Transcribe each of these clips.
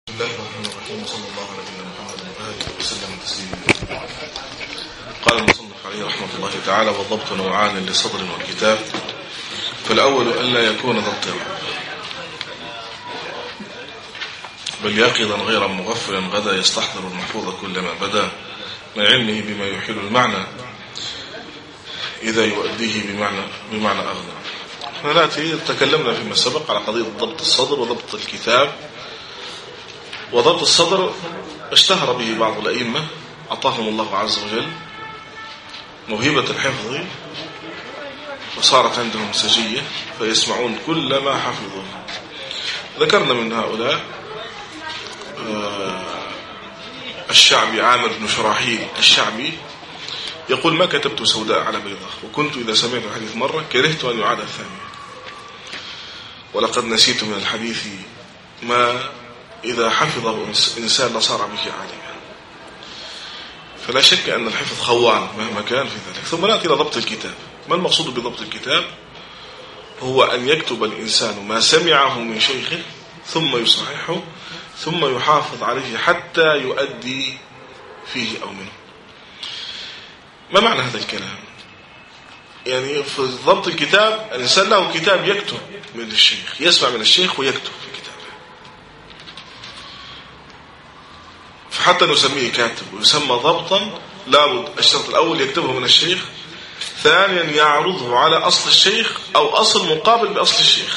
بسم الله الرحمن الرحيم، وصلى الله على نبينا محمد وآله وسلم تسليما. قال المصنف عليه رحمة الله تعالى: والضبط نوعان لصدر والكتاب، فالأول ألا يكون ضبطا بل يقظا غير مغفلا غدا يستحضر المحفوظ كلما بدا من علمه بما يحيل المعنى إذا يؤديه بمعنى أغنى. نأتي تكلمنا فيما سبق على قضية ضبط الصدر وضبط الكتاب. وضبط الصدر اشتهر به بعض الأئمة أعطاهم الله عز وجل موهبة الحفظ، وصارت عندهم سجية فيسمعون كل ما حفظوا. ذكرنا من هؤلاء الشعبي عامر بن شراحيل الشعبي يقول: ما كتبت سوداء على بيضاء، وكنت إذا سمعت الحديث مرة كرهت أن يعاد الثانية، ولقد نسيت من الحديث ما إذا حفظه إنسان لصار به عالما. فلا شك أن الحفظ خوان مهما كان في ذلك. ثم نأتي إلى ضبط الكتاب. ما المقصود بضبط الكتاب؟ هو أن يكتب الإنسان ما سمعه من شيخه ثم يصححه ثم يحافظ عليه حتى يؤدي فيه أو منه. ما معنى هذا الكلام؟ يعني في ضبط الكتاب الإنسان له كتاب يكتب من الشيخ، يسمع من الشيخ ويكتب في كتابه، فحتى نسميه كاتب ويسمى ضبطا لابد الشرط الأول يكتبه من الشيخ، ثانيا يعرضه على أصل الشيخ أو أصل مقابل بأصل الشيخ،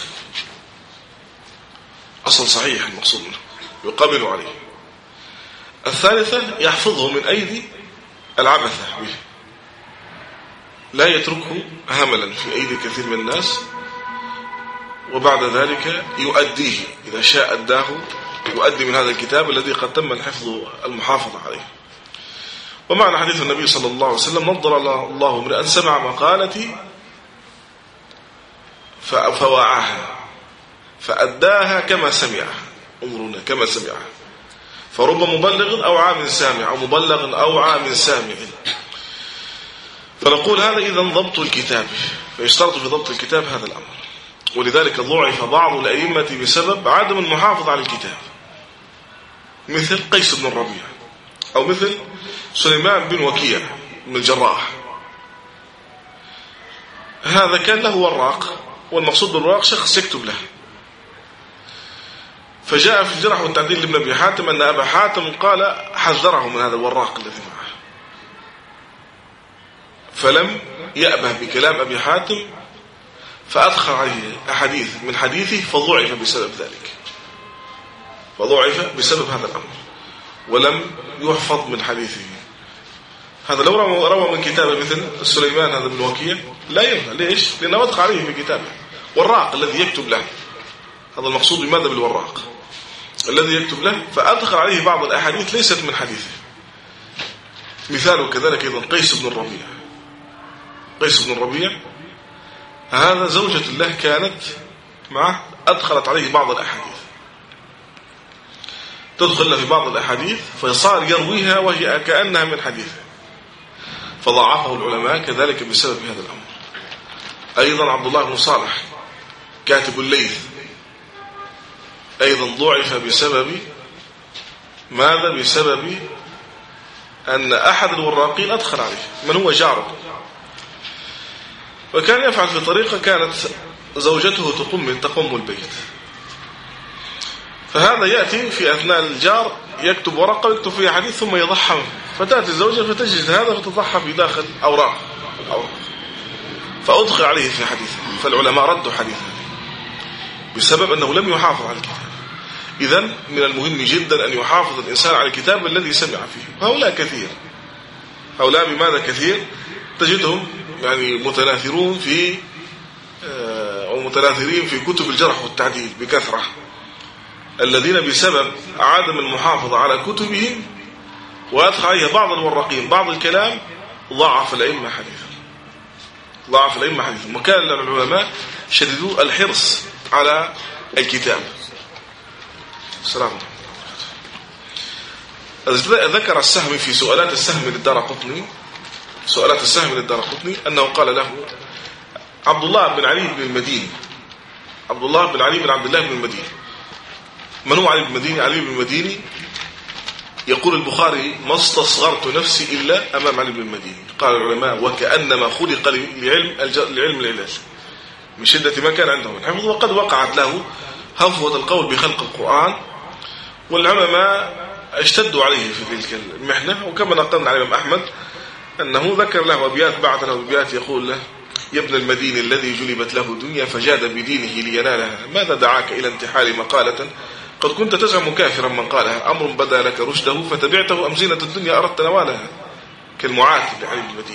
أصل صحيح المقصود منه يقابل عليه، الثالثة يحفظه من أيدي العبثة به، لا يتركه هملا في أيدي كثير من الناس، وبعد ذلك يؤديه إذا شاء أداه، يؤدي من هذا الكتاب الذي قد تم الحفظ المحافظة عليه. ومعنى حديث النبي صلى الله عليه وسلم: نضر الله امرئا سمع مقالتي فوعاها فأداها كما سمعها. انظرونا كما سمعها، فرب مبلغ أو عام سامع أو مبلغ أو عام سامع. فنقول هذا إذن ضبط الكتاب، فيشترط في ضبط الكتاب هذا الأمر. ولذلك ضعف بعض الأئمة بسبب عدم المحافظة على الكتاب، مثل قيس بن الربيع أو مثل سليمان بن وكيع بن الجراح. هذا كان له وراق، والمقصود بالوراق شخص يكتب له، فجاء في الجرح والتعديل لابن أبي حاتم أن أبا حاتم قال حذره من هذا الوراق الذي معه، فلم يأبه بكلام أبي حاتم، فأدخل عليه أحاديث من حديثه فضعف بسبب ذلك، فضعف بسبب هذا الأمر ولم يحفظ من حديثه. هذا لو روى من كتابه مثل سليمان هذا بن وكيع لا ينفع. ليش؟ لأنه أدخل عليه في كتابه وراق الذي يكتب له. هذا المقصود بماذا؟ بالوراق الذي يكتب له، فأدخل عليه بعض الأحاديث ليست من حديثه. مثاله كذلك أيضا قيس بن الربيع. قيس بن الربيع هذا زوجة له كانت معه، أدخلت عليه بعض الأحاديث، تدخل له في بعض الأحاديث فصار يرويها وهي كأنها من حديثه، فضعفه العلماء كذلك بسبب هذا الأمر. أيضا عبد الله بن صالح كاتب الليث أيضا ضعف بسبب ماذا؟ بسبب أن أحد الوراقين أدخل عليه من هو جاره، وكان يفعل في طريقة كانت زوجته تقوم البيت، فهذا يأتي في أثناء الجار يكتب ورقة ويكتب فيها حديث ثم يضحى، فتأتي الزوجة فتجد هذا فتضحى في داخل أوراق، فأدخل عليه في حديثه، فالعلماء ردوا حديثه بسبب أنه لم يحافظ على الكتاب. إذن من المهم جدا أن يحافظ الإنسان على الكتاب الذي سمع فيه. هؤلاء كثير، هؤلاء بماذا كثير؟ تجدهم يعني متناثرين في كتب الجرح والتعديل بكثرة، الذين بسبب عدم المحافظة على كتبهم وأدخل عليها بعض الوراقين بعض الكلام ضعف الأئمة حديثا، ضعف الأئمة حديثا. وكان العلماء شددوا الحرص على الكتاب. السلام عليكم. ذكر السهمي في سؤالات السهم للدارقطني، سؤالات السهم للدارقطني، أنه قال له عبد الله بن علي بن المديني، عبد الله بن علي بن عبد الله بن المديني من هو علي بن المديني؟ علي بن المديني يقول البخاري: ما استصغرت نفسي إلا أمام علي بن المديني. قال العلماء: وكأنما خلق لعلم العلاج من شدة ما كان عنده من حفظ، وقد وقعت له هفوة القول بخلق القرآن، والعلماء اشتدوا عليه في تلك المحنة. وكما نقلنا عن الإمام أحمد أنه ذكر له أبيات، بعث له أبيات يقول له: يا ابن المديني الذي جلبت له دنيا فجاد بدينه لينالها، ماذا دعاك إلى انتحال مقالة قد كنت تزعم كافرا من قالها، أمر بدا لك رشده فتبعته أم زينة الدنيا أردت نوالها. كالمعاتب لعلي بن المديني،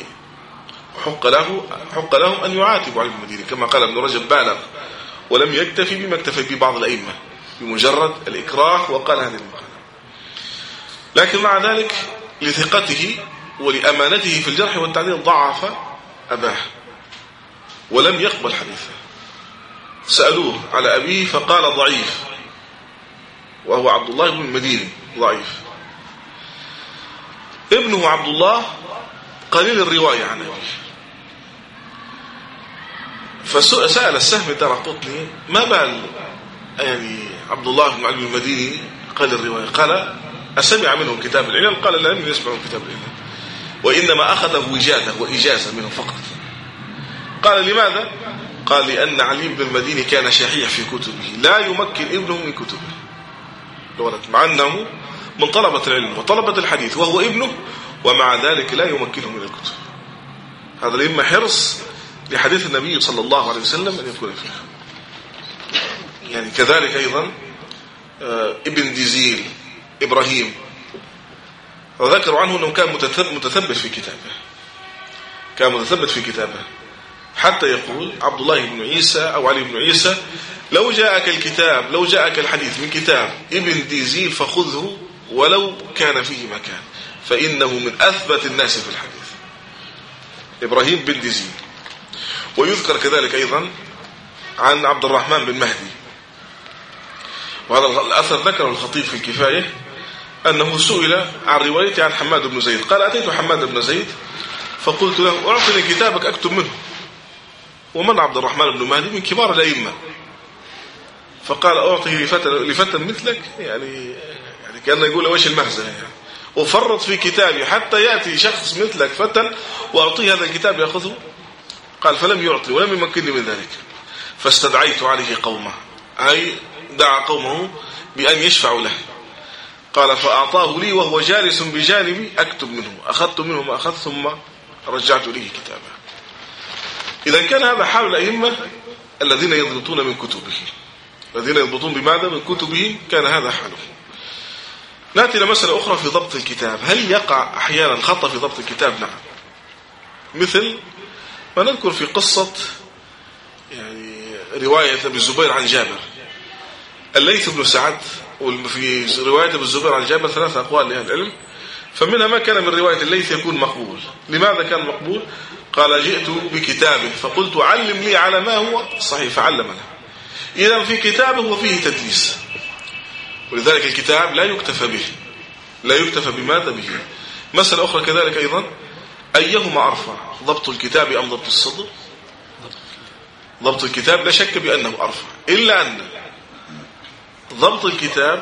حق لهم أن يعاتبوا علي بن المديني، كما قال ابن رجب: بالغ ولم يكتفي بما اكتفي به بعض الأئمة بمجرد الإكراه وقال هذه المقالة. لكن مع ذلك لثقته ولأمانته في الجرح والتعديل ضعف أباه ولم يقبل حديثه. سألوه على أبيه فقال: ضعيف، وهو عبد الله بن المديني ضعيف. ابنه عبد الله قليل الرواية عن أبيه، فسأل السهم الدارقطني: ما بال يعني عبد الله بن علي المديني قليل الرواية؟ قال: أسمع منه كتاب العلل؟ قال: لا، لم يسمع من كتاب العلل، وإنما أخذه وجادة وإجازة منه فقط. قال: لماذا؟ قال: لأن علي بن المديني كان شحيح في كتبه، لا يمكن ابنه من كتبه الولد، مع أنه من طلبة العلم وطلبة الحديث وهو ابنه، ومع ذلك لا يمكنه من الكتب. هذا لما حرص لحديث النبي صلى الله عليه وسلم أن يكون فيه. يعني كذلك أيضا ابن ديزيل إبراهيم، وذكروا عنه أنه كان متثبت في كتابه، كان متثبت في كتابه، حتى يقول عبد الله بن عيسى أو علي بن عيسى: لو جاءك الكتاب، لو جاءك الحديث من كتاب ابن ديزيل فخذه ولو كان فيه مكان، فإنه من أثبت الناس في الحديث. إبراهيم بن ديزيل. ويذكر كذلك أيضا عن عبد الرحمن بن مهدي، وهذا الأثر ذكره الخطيب في الكفاية، أنه سئل عن روايته عن حماد بن زيد، قال: أتيت حماد بن زيد فقلت له: أعطني كتابك أكتب منه. ومن عبد الرحمن بن مهدي من كبار الأئمة، فقال: أعطيه لفتى مثلك، يعني كأنه يقول: وش المهزة يعني، وفرط في كتابي حتى يأتي شخص مثلك فتى وأعطيه هذا الكتاب يأخذه. قال: فلم يعطي ولم يمكنني من ذلك، فاستدعيت عليه قومه، أي دعا قومه بأن يشفعوا له. قال: فأعطاه لي وهو جالس بجانبي أكتب منه، أخذت منه ما أخذت ثم رجعت ليه كتابه. إذا كان هذا حال الأئمة الذين يضبطون من كتبه، الذين يضبطون بماذا؟ من كتبه، كان هذا حاله. نأتي إلى مسألة أخرى في ضبط الكتاب. هل يقع أحيانا خطأ في ضبط الكتاب؟ نعم، مثل ما نذكر في قصة يعني رواية أبي الزبير عن جابر. الليث بن سعد، وفي رواية أبي الزبير عن جابر 3 أقوال لأهل العلم، فمنها ما كان من رواية الليث يكون مقبول. لماذا كان مقبول؟ قال: جئت بكتابه فقلت: علم لي على ما هو صحيح، فعلم له. إذا في كتابه وفيه تدليس، ولذلك الكتاب لا يكتفى به، لا يكتفى بماذا به. مسألة أخرى كذلك أيضا: أيهما أرفع، ضبط الكتاب أم ضبط الصدر؟ ضبط الكتاب لا شك بأنه أرفع، إلا أن ضبط الكتاب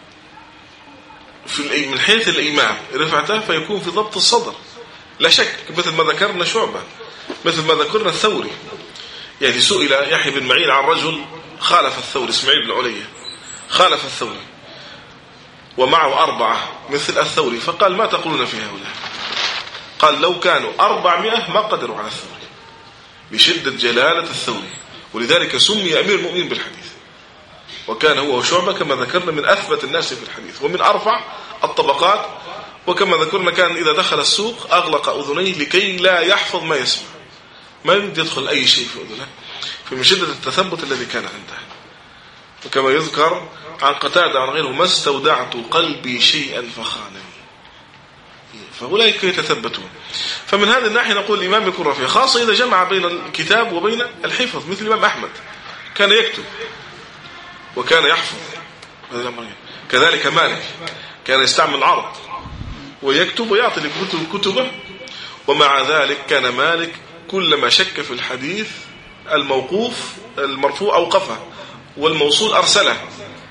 من حيث الإمام رفعته فيكون في ضبط الصدر لا شك، مثل ما ذكرنا شعبة، مثل ما ذكرنا الثوري. يعني سئل يحيى بن معين عن رجل خالف الثوري، اسماعيل بن علية خالف الثوري ومعه 4 مثل الثوري، فقال: ما تقولون في هؤلاء؟ قال: لو كانوا 400 ما قدروا على الثوري، بشدة جلالة الثوري، ولذلك سمي أمير المؤمنين بالحديث. وكان هو وشعبة كما ذكرنا من أثبت الناس في الحديث ومن أرفع الطبقات. وكما ذكرنا كان إذا دخل السوق أغلق أذنيه لكي لا يحفظ ما يسمع، ما يريد يدخل أي شيء في أذنه، من شدة التثبت الذي كان عنده. وكما يذكر عن قتادة عن غيره: ما استودعت قلبي شيئا فخانني. فأولئك يتثبتون. فمن هذه الناحية نقول الإمام يكون رفيع، خاصة إذا جمع بين الكتاب وبين الحفظ، مثل الإمام أحمد كان يكتب وكان يحفظ. كذلك مالك كان يستعمل العرض ويكتب ويعطي كتبه، ومع ذلك كان مالك كلما شك في الحديث الموقوف المرفوع أوقفه، والموصول أرسله،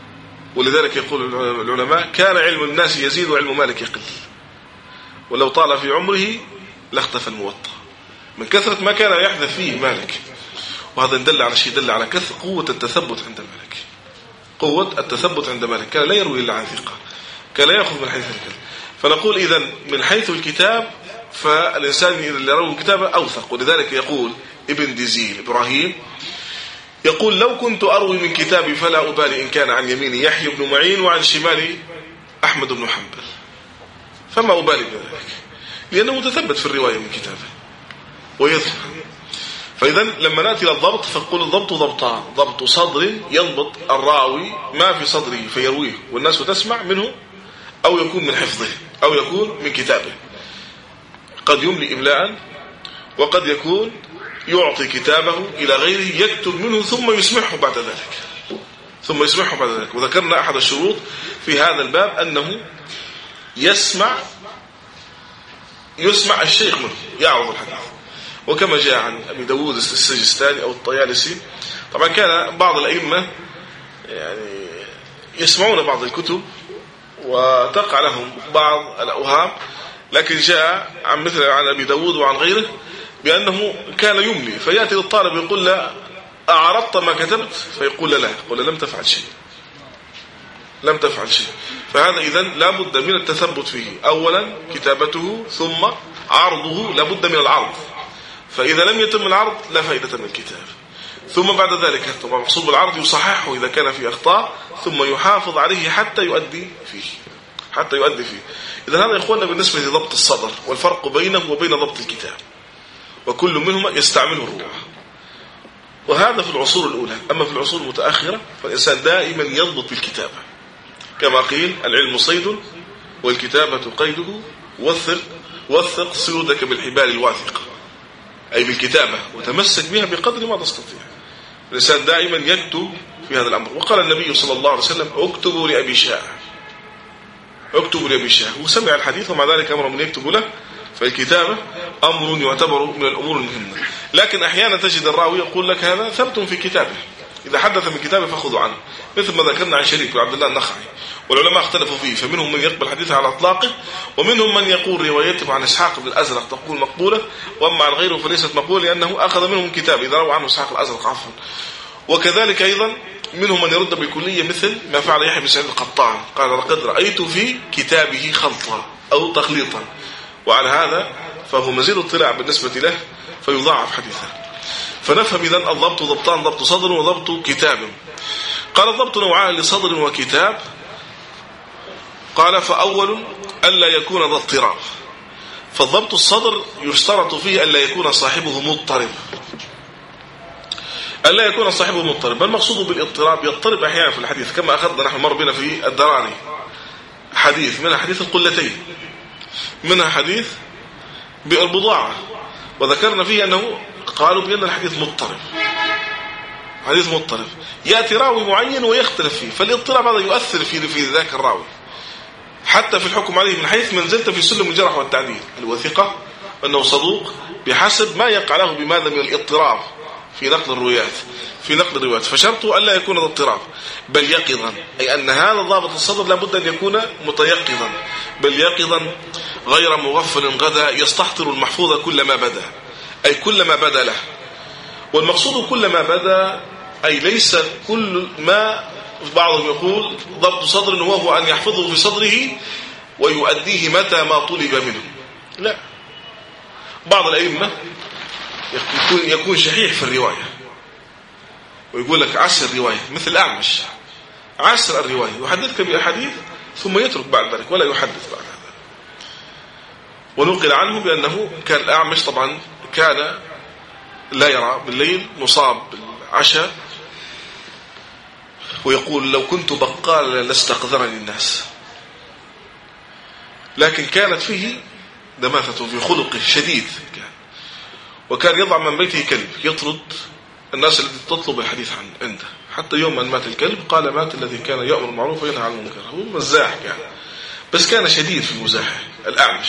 ولذلك يقول العلماء كان علم الناس يزيد وعلم مالك يقل، ولو طال في عمره لاختفى الموطأ من كثرة ما كان يحدث فيه مالك. وهذا دل على شيء، دل على كثر قوة التثبت عند مالك، قوة التثبت عند مالك. كان لا يروي إلا عن ثقة، كان لا يأخذ من حيث الكذب. فنقول إذن من حيث الكتاب فالإنسان اللي يروي الكتاب أوثق. ولذلك يقول ابن ديزيل إبراهيم يقول لو كنت أروي من كتابي فلا أبالي إن كان عن يميني يحيى بن معين وعن شمالي أحمد بن حنبل، فما أبالي بذلك، لأنه متثبت في الرواية من كتابه ويذكر. فإذا لما نأتي للضبط فنقول الضبط ضبطان: ضبط صدر يضبط الراوي ما في صدره فيرويه والناس تسمع منه، أو يكون من حفظه، أو يكون من كتابه. قد يملي إملاء، وقد يكون يعطي كتابه إلى غيره يكتب منه ثم يسمعه بعد ذلك، وذكرنا أحد الشروط في هذا الباب أنه يسمع الشيخ منه، يعرض الحديث. وكما جاء عن أبي داود السجستاني أو الطيالسي، طبعا كان بعض الأئمة يعني يسمعون بعض الكتب وتقع لهم بعض الأوهام، لكن جاء عن مثل عن أبي داود وعن غيره بأنه كان يملي، فيأتي للطالب يقول له أعرضت ما كتبت؟ فيقول لا، يقول لم تفعل شيء. فهذا إذن لا بد من التثبت فيه، أولا كتابته ثم عرضه، لا بد من العرض، فإذا لم يتم العرض لا فائدة من الكتاب. ثم بعد ذلك طبعا مقصود بالعرض يصححه إذا كان فيه أخطاء، ثم يحافظ عليه حتى يؤدي فيه. إذا هذا إخواننا بالنسبة لضبط الصدر، والفرق بينه وبين ضبط الكتاب، وكل منهما يستعمله الروح. وهذا في العصور الأولى. أما في العصور المتأخرة فالإنسان دائما يضبط بالكتابة، كما قيل العلم صيد والكتابة قيده، وثق صيودك بالحبال الواثقة، أي بالكتابة، وتمسك بها بقدر ما تستطيع. الإنسان دائما يكتب في هذا الأمر. وقال النبي صلى الله عليه وسلم اكتبوا لأبي شاه، وسمع الحديث ومع ذلك أمر من يكتب له. فالكتابة أمر يعتبر من الأمور المهمة. لكن أحيانا تجد الراوي يقول لك هذا ثبت في كتابه، إذا حدث من كتابه فخذوا عنه، مثل ما ذكرنا عن شريك وعبد الله النخعي. والعلماء اختلفوا فيه، فمنهم من يقبل حديثه على إطلاقه، ومنهم من يقول روايته عن إسحاق بن الأزرق تقول مقبولة، وأما عن غيره فليست مقبولة لأنه أخذ منهم كتاب إذا روى عنه إسحاق الأزرق عفوا. وكذلك أيضا منهم من يرد بالكلية، مثل ما فعل يحيى بن سعيد القطان، قال لقد رأيت في كتابه خلطا أو تخليطا، وعلى هذا فهو مزيد اطلاع بالنسبة له فيضاعف حديثه. فنفهم إذن الضبط ضبطان: ضبط صدر وضبط كتاب. قال الضبط نوعان لصدر وكتاب. قال فأول ألا يكون ذا اضطراب. فالضبط الصدر يشترط فيه ألا يكون صاحبه مضطرب، ما المقصود بالاضطراب؟ يضطرب أحيانا في الحديث، كما أخذنا نحن مر بنا في الدراني حديث، منها حديث القلتين، منها حديث بئر بضاعة، وذكرنا فيه أنه قالوا بأن الحديث مضطرب، يأتي راوي معين ويختلف فيه، فالاضطراب هذا يؤثر في ذاك الراوي حتى في الحكم عليه من حيث منزلته في سلم الجرح والتعديل، هل هو ثقة أنه صدوق، بحسب ما يقع له بماذا من الاضطراب في نقل الروايات. فشرطه ألا يكون ذا اضطراب بل يقظا، أي أن هذا ضابط الصدر لابد أن يكون متيقظا، بل يقظا غير مغفل غدا يستحضر المحفوظ كلما بدا، أي كلما بدا له. والمقصود كلما بدا أي ليس كل ما بعضهم يقول ضبط صدر وهو أن يحفظه في صدره ويؤديه متى ما طلب منه، لا. بعض الأئمة يكون شحيح في الرواية ويقول لك عسر الرواية، مثل أعمش عسر الرواية، يحدثك بأحاديث ثم يترك بعد ذلك ولا يحدث بعد هذا. ونقل عنه بأنه كان الأعمش طبعا كان لا يرى بالليل، مصاب بالعشاء، ويقول لو كنت بقالا لاستقذرني الناس. لكن كانت فيه دماثة في خلقه شديد، وكان يضع من بيته كلب يطرد الناس التي تطلب الحديث عنده، حتى يوم أن مات الكلب قال مات الذي كان يأمر بالمعروف وينهى عن المنكر. هو مزاح يعني، بس كان شديد في المزاحة الأعمش.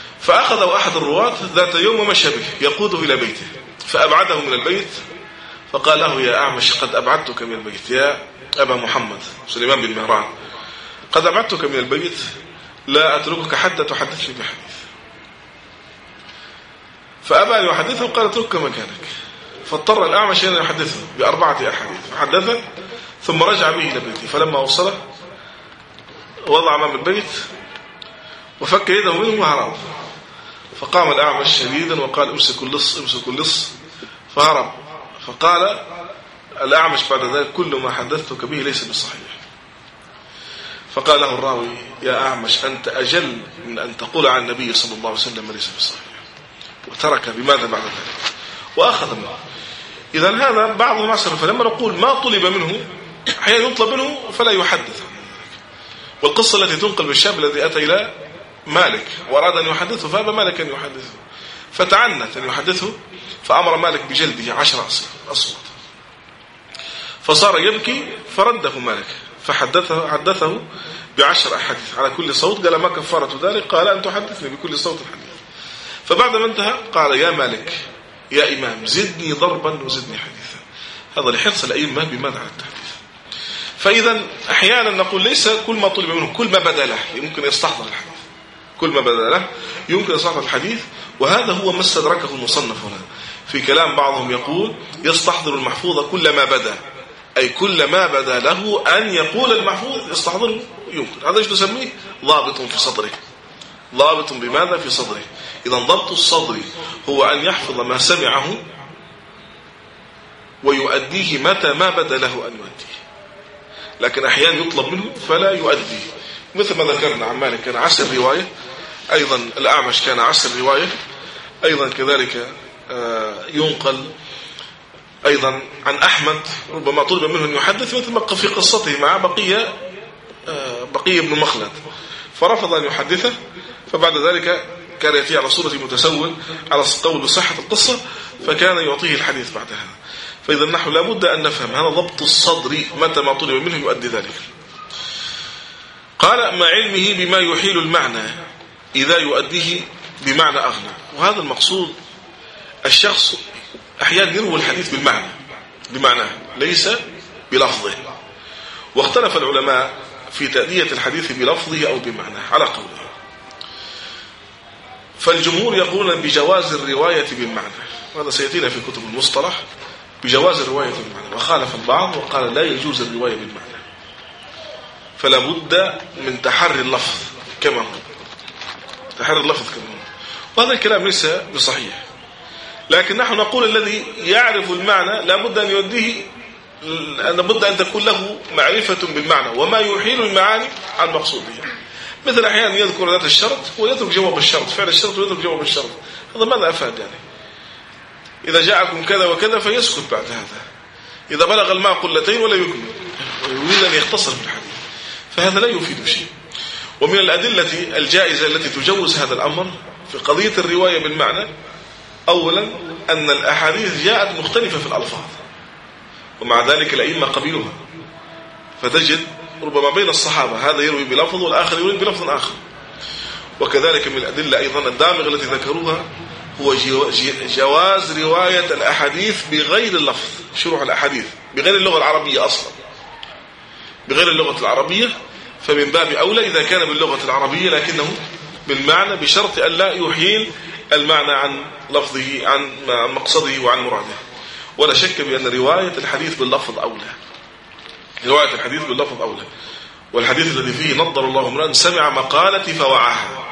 فأخذه أحد الرواة ذات يوم ومشى به يقوده إلى بيته، فأبعده من البيت فقال له يا أعمش قد أبعدتك من البيت يا أبا محمد سليمان بن مهران، قد أبعدتك من البيت لا أتركك حتى تحدثني بحديث. فأبى أن يحدثه وقال اتركك مكانك. فاضطر الأعمش أن يحدثه ب4 أحاديث، فحدثه ثم رجع به إلى بيته. فلما وصله وضع أمام البيت وفك يده منه وهرب. فقام الأعمش شديدا وقال امسكوا اللص امسكوا اللص، فهرب. فقال الأعمش بعد ذلك كل ما حدثتك به ليس بصحيح. فقال له الراوي يا أعمش أنت أجل من أن تقول عن النبي صلى الله عليه وسلم ليس بصحيح، وترك بماذا بعد ذلك وأخذ منه. إذا هذا بعض المعصر. فلما نقول ما طلب منه أحيانا يطلب منه فلا يحدث. والقصة التي تنقل بالشاب الذي أتى إلى مالك وأراد أن يحدثه فأبى مالك أن يحدثه، فتعنت أن يحدثه، فأمر مالك بجلده 10 أصوات. فصار يبكي فرده مالك حدثه ب10 أحاديث على كل صوت. قال ما كفارة ذلك؟ قال أن تحدثني بكل صوت حديث. فبعد ما انتهى قال يا مالك يا إمام زدني ضربا وزدني حديثا. هذا لحرص الأئمة بماذا على التحديث. فإذا أحيانا نقول ليس كل ما طلب منه كل ما بدا له يمكن يستحضر الحديث، كل ما بدا له يمكن يستحضر الحديث. وهذا هو ما استدركه المصنف هنا في كلام. بعضهم يقول يستحضر المحفوظ كل ما بدا، أي كل ما بدا له أن يقول المحفوظ يستحضره يمكن. هذا ايش نسميه؟ ضابط في صدره. ضابط بماذا في صدره؟ إذا ضبط الصدر هو أن يحفظ ما سمعه ويؤديه متى ما بدا له أن يؤديه. لكن أحيانا يطلب منه فلا يؤديه، مثل ما ذكرنا عن مالك كان عسر رواية، أيضا الأعمش كان عسر رواية، أيضا كذلك ينقل أيضا عن أحمد ربما طلب منه أن يحدث، مثل ما في قصته مع بقية بن مخلد فرفض أن يحدثه. فبعد ذلك كان يأتي على صورة متسول على قول بصحة القصة، فكان يعطيه الحديث بعد هذا. فإذا نحن لابد أن نفهم هذا ضبط الصدر متى ما طلب منه يؤدي ذلك. قال مع علمه بما يحيل المعنى إذا يؤديه بمعنى أغنى. وهذا المقصود. الشخص أحيانا يروي الحديث بمعنى ليس بلفظه. واختلف العلماء في تأدية الحديث بلفظه أو بمعنى على قوله. فالجمهور يقولون بجواز الرواية بالمعنى، وهذا سيأتينا في كتب المصطلح، بجواز الرواية بالمعنى. وخالف البعض وقال لا يجوز الرواية بالمعنى، فلا بد من تحري اللفظ كما هو، تحري اللفظ كما هو. وهذا الكلام ليس بصحيح. لكن نحن نقول الذي يعرف المعنى لابد أن يؤديه، لابد أن تكون له معرفة بالمعنى وما يحيل المعاني عن مقصوده. مثل أحيانا يذكر ذات الشرط ويترك جواب الشرط، فعل الشرط ويترك جواب الشرط. هذا ماذا أفاد يعني؟ إذا جاءكم كذا وكذا فيسكت بعد هذا، إذا بلغ الماء قلتين ولا يكمل، ويريد أن يختصر في الحديث، فهذا لا يفيد شيء. ومن الأدلة الجائزة التي تجوز هذا الأمر في قضية الرواية بالمعنى، أولا أن الأحاديث جاءت مختلفة في الألفاظ، ومع ذلك الأئمة قبلوها. فتجد ربما بين الصحابة هذا يروي بلفظ والآخر يروي بلفظ آخر. وكذلك من الأدلة أيضا الدامغة التي ذكروها هو جواز رواية الأحاديث بغير اللفظ، شروح الأحاديث بغير اللغة العربية أصلا، بغير اللغة العربية. فمن باب أولى إذا كان باللغة العربية لكنه بالمعنى، بشرط أن لا يحيل المعنى عن لفظه، عن مقصده وعن مراده. ولا شك بأن رواية الحديث باللفظ أولى، رواية الحديث باللفظ أولى. والحديث الذي فيه نضر الله امرأ سمع مقالتي فوعاها،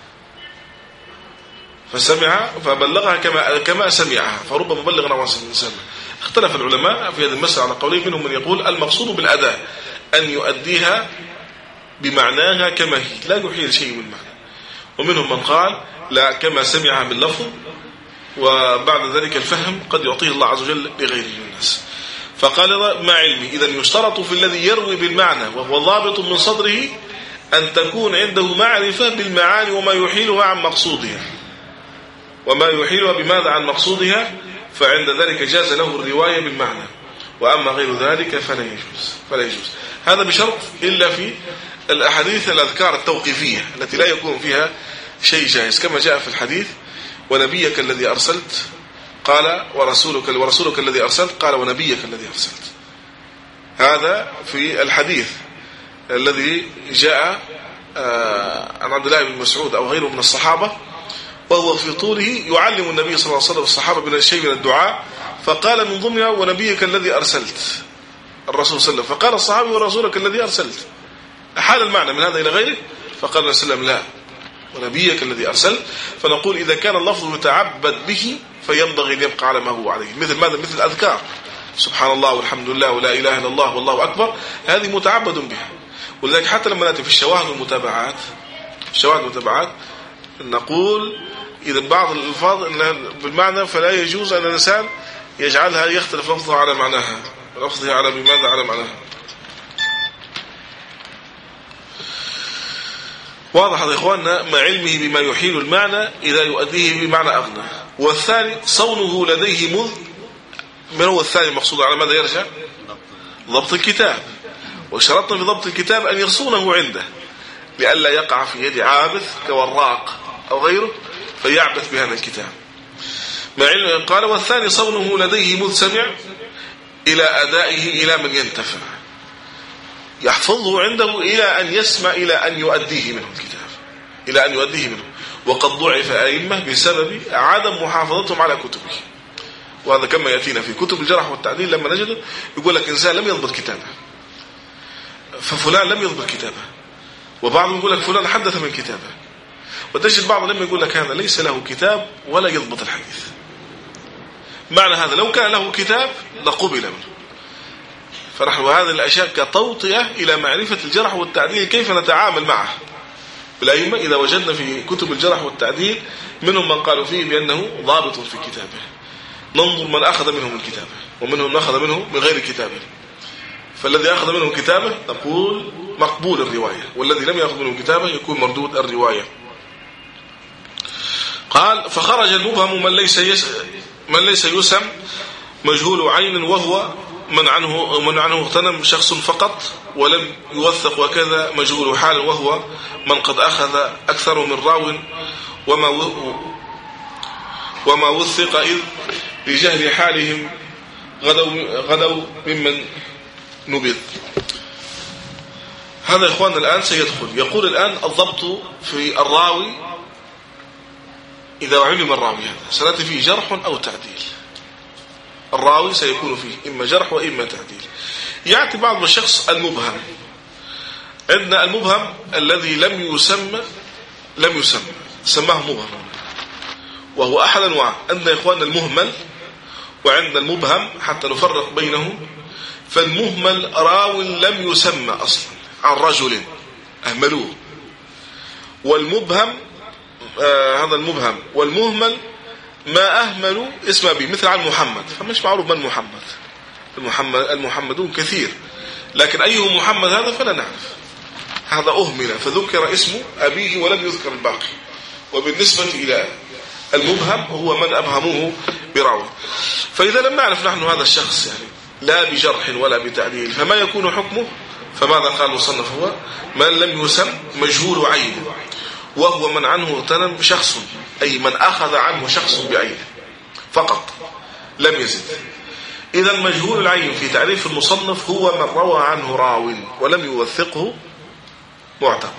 فسمع فبلغها كما سمعها، فربما بلغ نوعا سمع. اختلف العلماء في هذه المسألة على قولين، منهم من يقول المقصود بالأداء أن يؤديها بمعناها كما هي لا يحيل شيء من معنى، ومنهم من قال لا كما سمعها باللفظ، وبعد ذلك الفهم قد يعطيه الله عز وجل لغيره من الناس. فقال مع علمي إذا يشترط في الذي يروي بالمعنى وهو ضابط من صدره أن تكون عنده معرفة بالمعاني وما يحيلها عن مقصودها، وما يحيلها بماذا عن مقصودها، فعند ذلك جاز له الرواية بالمعنى. وأما غير ذلك فلا يجوز. هذا بشرط إلا في الأحاديث الأذكار التوقيفية التي لا يكون فيها شيء جائز، كما جاء في الحديث ونبيك الذي أرسلت قال ورسولك الذي أرسلت، قال ونبيك الذي أرسلت. هذا في الحديث الذي جاء عن عبد الله بن مسعود أو غيره من الصحابة، وهو في طوله يعلم النبي صلى الله عليه وسلم الصحابة من الشيء من الدعاء، فقال من ضمنها ونبيك الذي أرسلت الرسول صلى الله عليه وسلم، فقال الصحابي ورسولك الذي أرسلت، أحال المعنى من هذا إلى غيره، فقال النبي صلى الله عليه وسلم لا، ونبيك الذي أرسلت. فنقول إذا كان اللفظ يتعبد به فينبغي أن يبقى على ما هو عليه. مثل ماذا؟ مثل الأذكار، سبحان الله والحمد لله ولا إله إلا الله والله أكبر، هذه متعبد بها. ولذلك حتى لما نأتي في الشواهد والمتابعات، نقول إذا بعض الألفاظ بالمعنى فلا يجوز أن الإنسان يجعلها يختلف لفظها على معناها، لفظها على بماذا على معناها. واضح يا إخواننا؟ مع علمه بما يحيل المعنى إذا يؤديه بمعنى أغنى. والثاني صونه لديه من هو الثاني المقصود على ماذا يرجع؟ ضبط الكتاب. وشرطنا في ضبط الكتاب أن يصونه عنده لئلا يقع في يد عابث كوراق أو غيره فيعبث بهذا الكتاب. مع علمه قال والثاني صونه لديه مذ سمع إلى أدائه إلى من ينتفع، يحفظه عنده إلى أن يسمع إلى أن يؤديه منه الكتاب، إلى أن يؤديه منه. وقد ضعف أئمة بسبب عدم محافظتهم على كتبه، وهذا كما يأتينا في كتب الجرح والتعديل لما نجد يقول لك إنسان لم يضبط كتابه، ففلان لم يضبط كتابه، وبعضهم يقول لك فلان حدث من كتابه، وتجد بعض لما يقول لك هذا ليس له كتاب ولا يضبط الحديث. معنى هذا لو كان له كتاب لقبل منه. فنحن هذه الأشياء كتوطئة إلى معرفة الجرح والتعديل كيف نتعامل معه. بالأئمة إذا وجدنا في كتب الجرح والتعديل منهم من قالوا فيه بأنه ضابط في كتابه، ننظر من أخذ منه من كتابه، ومنهم من أخذ منه من غير كتابه. فالذي أخذ منه كتابه نقول مقبول الرواية، والذي لم يأخذ منه كتابه يكون مردود الرواية. قال فخرج المبهم من ليس يسم مجهول عين، وهو من عنه اغتنم شخص فقط ولم يوثق، وكذا مجهول حال وهو من قد أخذ أكثر من راو وما وثق إذ لجهل حالهم غدوا ممن نبذ. هذا يا إخواننا الآن سيدخل. يقول الآن الضبط في الراوي إذا علم الراوي هذا سنأتي فيه جرح أو تعديل. الراوي سيكون فيه إما جرح وإما تعديل. يأتي بعض الشخص المبهم. عندنا المبهم الذي لم يسمى سماه مبهم، وهو أحد أنواع. عندنا يا إخواننا المهمل وعندنا المبهم حتى نفرق بينهم. فالمهمل راو لم يسمى أصلا عن رجل أهملوه، والمبهم هذا المبهم، والمهمل ما أهملوا اسم أبيه، مثل عن محمد فمش معروف من محمد. المحمدون كثير، لكن أيه محمد هذا فلا نعرف. هذا أهمل فذكر اسم أبيه ولم يذكر الباقي. وبالنسبة إلى المبهم هو من أبهموه براوي. فإذا لم نعرف نحن هذا الشخص يعني لا بجرح ولا بتعديل، فما يكون حكمه؟ فماذا قال المصنف؟ هو من لم يسم مجهول عين، وهو من عنه اغتنم شخص، أي من أخذ عنه شخص بعينه فقط لم يزد. إذا مجهول العين في تعريف المصنف هو من روى عنه راو ولم يوثقه معتبر.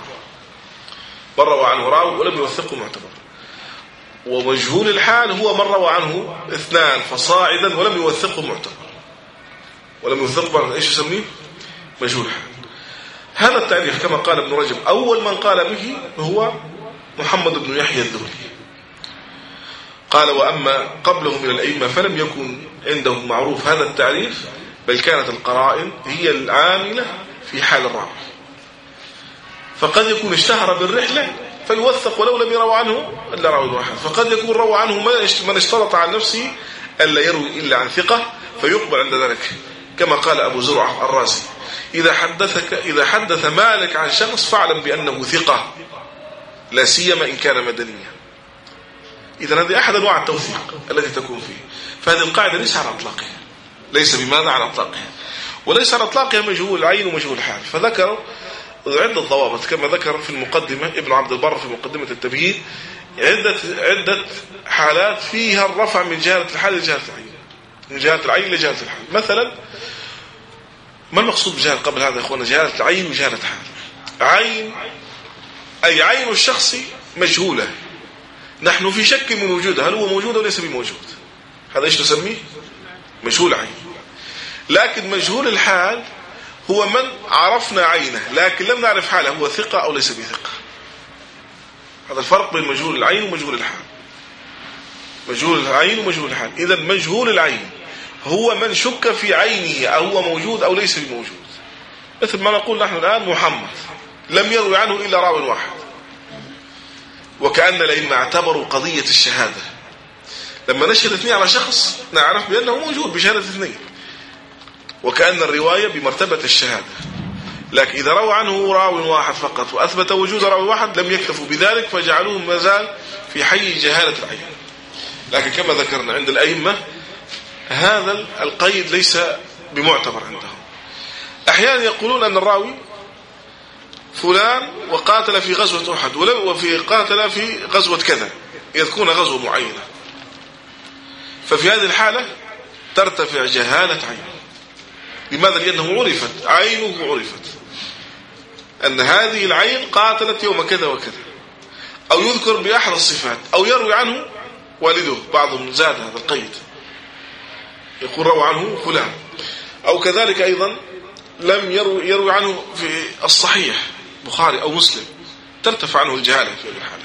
من روى عنه راو ولم يوثقه معتبر. ومجهول الحال هو من روى عنه اثنان فصاعدا ولم يوثقه معتبر. ولم يوثقه ايش يسميه؟ مجهول حال. هذا التعريف كما قال ابن رجب أول من قال به هو محمد بن يحيى الذهلي. قال وأما قبله من الأئمة فلم يكن عندهم معروف هذا التعريف، بل كانت القرائن هي العاملة في حال الراوي. فقد يكون اشتهر بالرحلة فيوثق ولو لم يروى عنه إلا راوي واحد، فقد يكون روى عنه من اشترط عن نفسه ألا يروي إلا عن ثقة فيقبل عند ذلك، كما قال أبو زرعة الرازي إذا حدث مالك عن شخص فاعلم بأنه ثقة، لا سيما إن كان مدنيا. إذا هذه أحد أنواع التوثيق التي تكون فيه. فهذه القاعدة ليس على أطلاقها، ليس بماذا على أطلاقها، وليس على أطلاقها مجهول العين ومجهول الحال. فذكروا عدة ضوابط كما ذكر في المقدمة ابن عبد البر في مقدمة التمهيد، عدة حالات فيها الرفع من جهالة الحال إلى جهالة العين، من جهالة العين إلى جهالة الحال. مثلا ما المقصود بجهالة قبل هذا يا أخوانا؟ جهالة العين وجهالة الحال. عين أي عين الشخص مجهولة، نحن في شك من وجوده، هل هو موجود أو ليس بموجود، هذا إيش نسميه؟ مجهول عين. لكن مجهول الحال هو من عرفنا عينه لكن لم نعرف حاله، هو ثقة أو ليس بثقة. هذا الفرق بين مجهول العين ومجهول الحال. مجهول العين ومجهول الحال. إذا مجهول العين هو من شك في عينه أو هو موجود أو ليس بموجود. مثل ما نقول نحن الآن محمد لم يروي عنه إلا راوي واحد، وكأن الأئمة اعتبروا قضية الشهادة، لما نشهد اثنين على شخص نعرف بأنه موجود بشهادة اثنين، وكأن الرواية بمرتبة الشهادة. لكن إذا روى عنه راوي واحد فقط وأثبت وجود راوي واحد لم يكتفوا بذلك، فجعلوه مازال في حي جهالة العين. لكن كما ذكرنا عند الأئمة هذا القيد ليس بمعتبر عندهم. أحيانا يقولون أن الراوي فلان وقاتل في غزوة أحد وفي قاتل في غزوة كذا، يذكرون غزوة معينة، ففي هذه الحالة ترتفع جهالة عين. لماذا؟ لأنه عرفت عينه، عرفت أن هذه العين قاتلت يوم كذا وكذا، أو يذكر بأحد الصفات، أو يروي عنه والده، بعضهم زاد هذا القيد يقول روى عنه فلان، أو كذلك أيضا لم يروي عنه في الصحيح بخاري أو مسلم، ترتفع عنه الجهالة في هذه الحالة.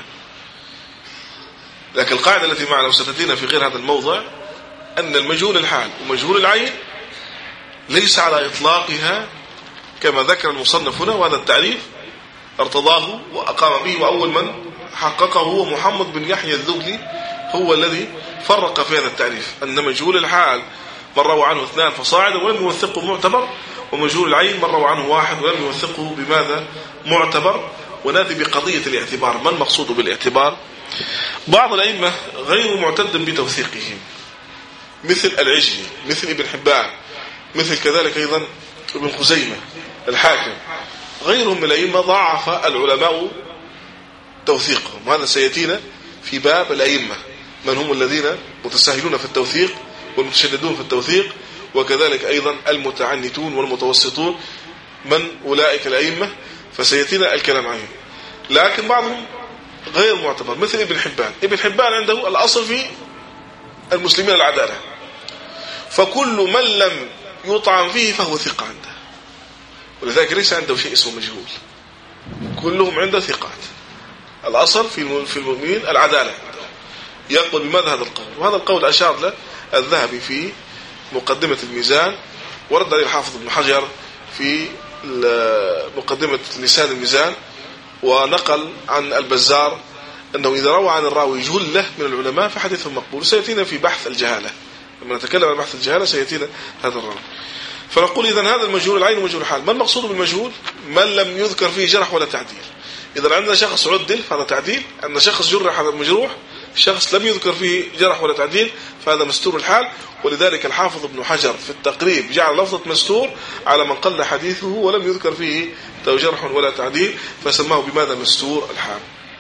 لكن القاعدة التي معنا وستأتينا في غير هذا الموضع أن المجهول الحال ومجهول العين ليس على إطلاقها كما ذكر المصنف هنا، وهذا التعريف ارتضاه وأقام به، وأول من حققه هو محمد بن يحيى الذغلي، هو الذي فرق في هذا التعريف أن مجهول الحال من روى عنه اثنان فصاعدا ولم يوثقه معتبر، ومجهول العين من روى عنه واحد ولم يوثقه بماذا؟ معتبر. ونأتي بقضية الاعتبار. ما المقصود بالاعتبار؟ بعض الأئمة غير معتد بتوثيقهم مثل العجلي، مثل ابن حبان، مثل كذلك أيضا ابن خزيمة، الحاكم، غيرهم من الأئمة ضعف العلماء توثيقهم. هذا سيأتينا في باب الأئمة، من هم الذين متساهلون في التوثيق والمتشددون في التوثيق، وكذلك أيضا المتعنتون والمتوسطون، من أولئك الأئمة، فسيأتينا الكلام عنهم. لكن بعضهم غير معتبر مثل ابن حبان. ابن حبان عنده الأصل في المسلمين العدالة، فكل من لم يطعن فيه فهو ثقة عنده، ولذلك ليس عنده شيء اسمه مجهول، كلهم عنده ثقات. الأصل في المؤمنين العدالة، يقبل بماذا هذا القول، وهذا القول أشار له الذهبي في مقدمة الميزان، ورد عليه الحافظ ابن حجر في مقدمة لسان الميزان، ونقل عن البزار أنه إذا روى عن الراوي جلة من العلماء فحديثه مقبول. سيأتينا في بحث الجهالة، لما نتكلم عن بحث الجهالة سيأتينا هذا الراوي. فنقول إذن هذا المجهول العين ومجهول الحال. ما المقصود بالمجهول؟ من لم يذكر فيه جرح ولا تعديل. إذا عندنا شخص عدل فهذا تعديل، عندنا شخص جرح هذا مجروح، شخص لم يذكر فيه جرح ولا تعديل فهذا مستور الحال. ولذلك الحافظ ابن حجر في التقريب جعل لفظة مستور على من قل حديثه ولم يذكر فيه جرح ولا تعديل، فسماه بماذا؟ مستور الحال.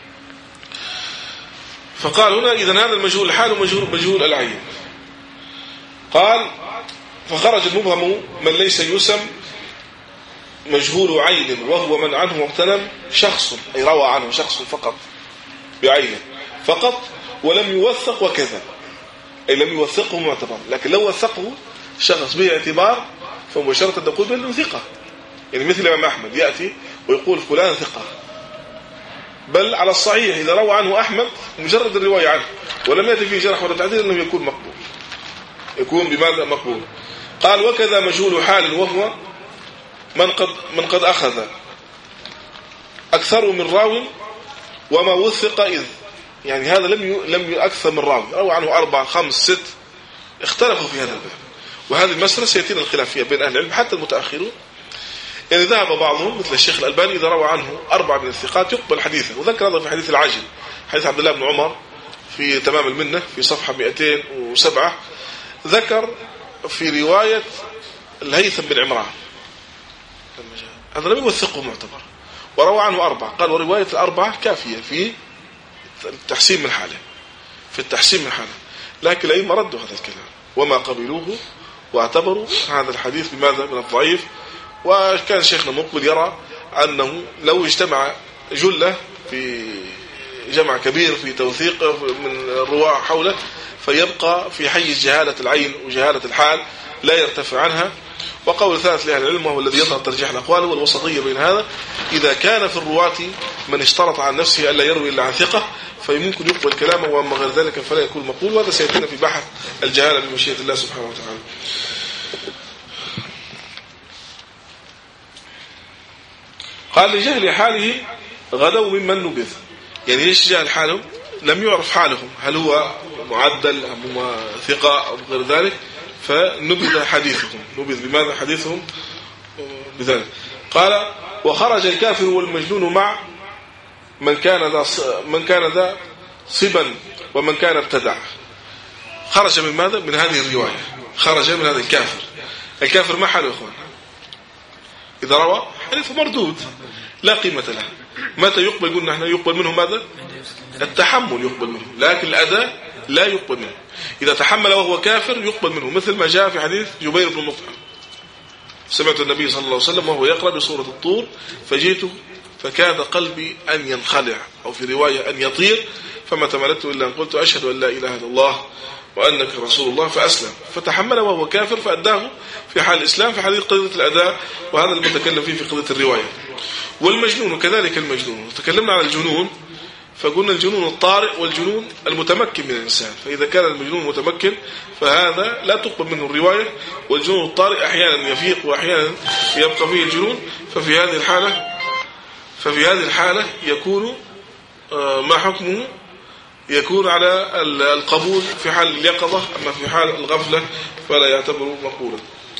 فقال هنا إذن هذا المجهول الحال ومجهول العين. قال فخرج المبهم من ليس يسم مجهول عين، وهو من عنه مغتنم شخص، أي روى عنه شخص فقط بعينه فقط، ولم يوثق وكذا، أي لم يوثقه معتبر. لكن لو وثقه شخص به اعتبار فمباشرة نقول بأنه ثقة، يعني مثل الإمام أحمد يأتي ويقول فلان ثقة، بل على الصحيح إذا روى عنه أحمد مجرد الرواية عنه ولم يأتي فيه جرح ولا تعديل أنه يكون مقبول، يكون بماذا؟ مقبول. قال وكذا مجهول حال، وهو من قد أخذ أكثر من راو وما وثق، إذ يعني هذا لم يأكثر من راو، روى عنه 4 5 6، اختلفوا في هذا الباب. وهذه المسألة سيأتينا الخلاف فيها بين أهل العلم حتى المتأخرون. يعني ذهب بعضهم مثل الشيخ الألباني إذا روى عنه 4 من الثقات يقبل حديثه، وذكر هذا في حديث العاجل، حديث عبد الله بن عمر في تمام المنة في صفحة 207، ذكر في رواية الهيثم بن عمران، هذا لم يوثقه معتبر، وروى عنه 4. قال ورواية الأربعة كافية في التحسين من حاله، في التحسين من حاله. لكن الأئمة ردوا هذا الكلام وما قبلوه واعتبروا هذا الحديث بماذا؟ من الضعيف. وكان شيخنا مقبل يرى أنه لو اجتمع جلة في جمع كبير في توثيق من الرواة حوله فيبقى في حيز جهالة العين وجهالة الحال لا يرتفع عنها. وقول ثالث لأهل العلم وهو الذي يظهر ترجيح الأقوال والوسطية بين هذا، إذا كان في الرواة من اشترط عن نفسه ألا يروي إلا عن ثقة فيمكن يقبل كلامه، وأما غير ذلك فلا يكون مقبول. وهذا سيأتينا في بحث الجهالة بمشيئة الله سبحانه وتعالى. قال لجهل حاله غدوا ممن نبذ، يعني ليش جهل حالهم؟ لم يعرف حالهم هل هو معدل أم هو ثقة أو غير ذلك، فنبذ حديثهم. نبذ بماذا حديثهم بذلك. قال وخرج الكافر والمجنون مع من كان ذا صبا ومن كان ابتدع. خرج من ماذا؟ من هذه الرواية، خرج من هذا الكافر. الكافر ما حاله يا اخوان؟ إذا روى حديث مردود لا قيمة له. متى يقبل؟ قلنا احنا يقبل منه ماذا؟ التحمل يقبل منه، لكن الأداء لا يقبل منه. إذا تحمل وهو كافر يقبل منه، مثل ما جاء في حديث جبير بن مطعم: سمعت النبي صلى الله عليه وسلم وهو يقرأ بسورة الطور فجئت فكاد قلبي أن ينخلع، أو في رواية أن يطير، فما تملكت إلا أن قلت أشهد أن لا إله إلا الله وأنك رسول الله، فأسلم. فتحمل وهو كافر فأداه في حال الإسلام، في حديث قضية الأداء، وهذا المتكلم فيه في قضية الرواية. والمجنون كذلك المجنون. تكلمنا عن الجنون فقلنا الجنون الطارئ والجنون المتمكن من الإنسان. فإذا كان المجنون متمكن فهذا لا تقبل منه الرواية، والجنون الطارئ أحيانا يفيق وأحيانا يبقى فيه الجنون. ففي هذه الحالة يكون ما حكمه؟ يكون على القبول في حال اليقظة، أما في حال الغفلة فلا يعتبر مقبولا.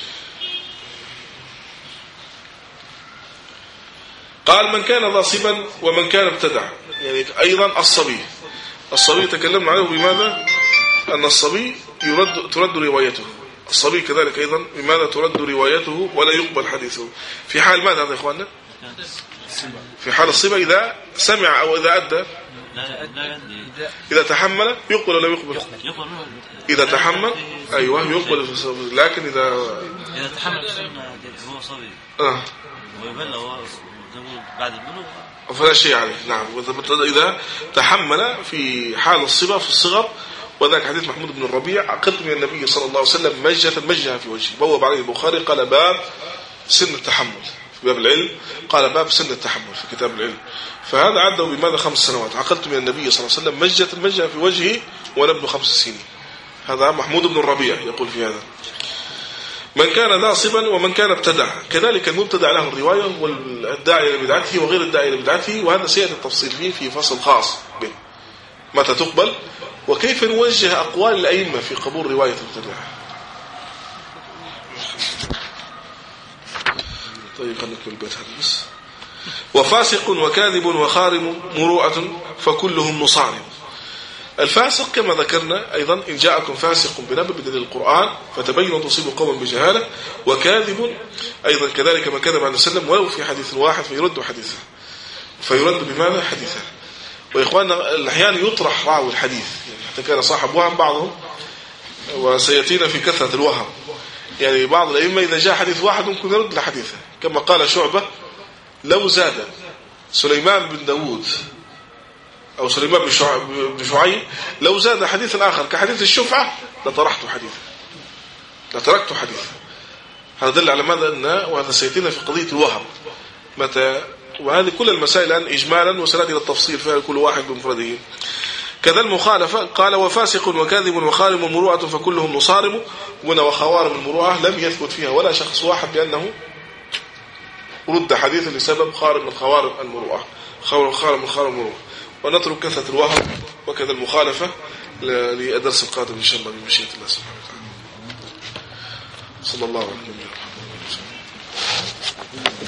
قال من كان ضاصبا ومن كان ابتدع، يعني أيضا الصبي تكلمنا عنه بماذا؟ أن الصبي ترد روايته. الصبي كذلك أيضا بماذا ترد روايته ولا يقبل حديثه. في حال ماذا هذا يا إخواننا؟ في حال الصبا إذا سمع أو إذا أدى. إذا تحمل يقبل ولا يقبل؟ إذا تحمل أيوة يقبل، لكن إذا تحمل هو صبي ويبلغ بعد البلوغ فلا شيء عليه. نعم. إذا تحمل في حال الصبا في الصغر، وذاك حديث محمود بن الربيع: عقدت من النبي صلى الله عليه وسلم مجة في وجهي. بوب عليه البخاري قال باب سن التحمل، في باب العلم قال باب سن التحمل في كتاب العلم. فهذا عده بماذا؟ 5 سنوات. عقدت من النبي صلى الله عليه وسلم مجة في وجهه وانا ابن 5 سنين. هذا محمود بن الربيع يقول في هذا. من كان ناصبا ومن كان ابتدع، كذلك المبتدع له الرواية، والداعي لبدعته وغير الداعي لبدعته، وهذا سيأتي التفصيل فيه في فصل خاص به متى تقبل وكيف نوجه أقوال الأئمة في قبول رواية المبتدع. طيب خلينا نكمل البيت هذا بس. وفاسق وكاذب وخارم مروءة فكلهم نصارم. الفاسق كما ذكرنا أيضا: إن جاءكم فاسق بنبأ بدليل القرآن فتبينوا تصيبوا قوما بجهالة. وكاذب أيضا كذلك ما كذب عليه وسلم ولو في حديث واحد فيرد حديثه، فيرد بماذا؟ حديثه. وإخواننا الأحيان يطرح راوي الحديث، يعني حتى كان صاحب وهم بعضهم، وسيأتينا في كثرة الوهم. يعني بعض الأئمة إذا جاء حديث واحد ممكن يرد لحديثه، كما قال شعبة: لو زاد سليمان بن داود أو سليمان بن شعيب لو زاد حديثا آخر كحديث الشفعة لتركت حديثا. هذا دل على ماذا؟ وهذا سيأتينا في قضية الوهم متى، وهذه كل المسائل الآن إجمالا وسنأتي إلى التفصيل فيها كل واحد بمفرده. كذا المخالفة قال: وفاسق وكاذب وخارم مروءة فكلهم نصارم. هنا وخوارم المروءة لم يثبت فيها ولا شخص واحد بأنه رد حديثا لسبب خارم من خوارم المروءة، خارم من خوارم المروءة. ونترك كثرة الوهم وكذا المخالفة للدرس القادم إن شاء الله بمشيئة الله سبحانه وتعالى. صلى الله عليه وسلم.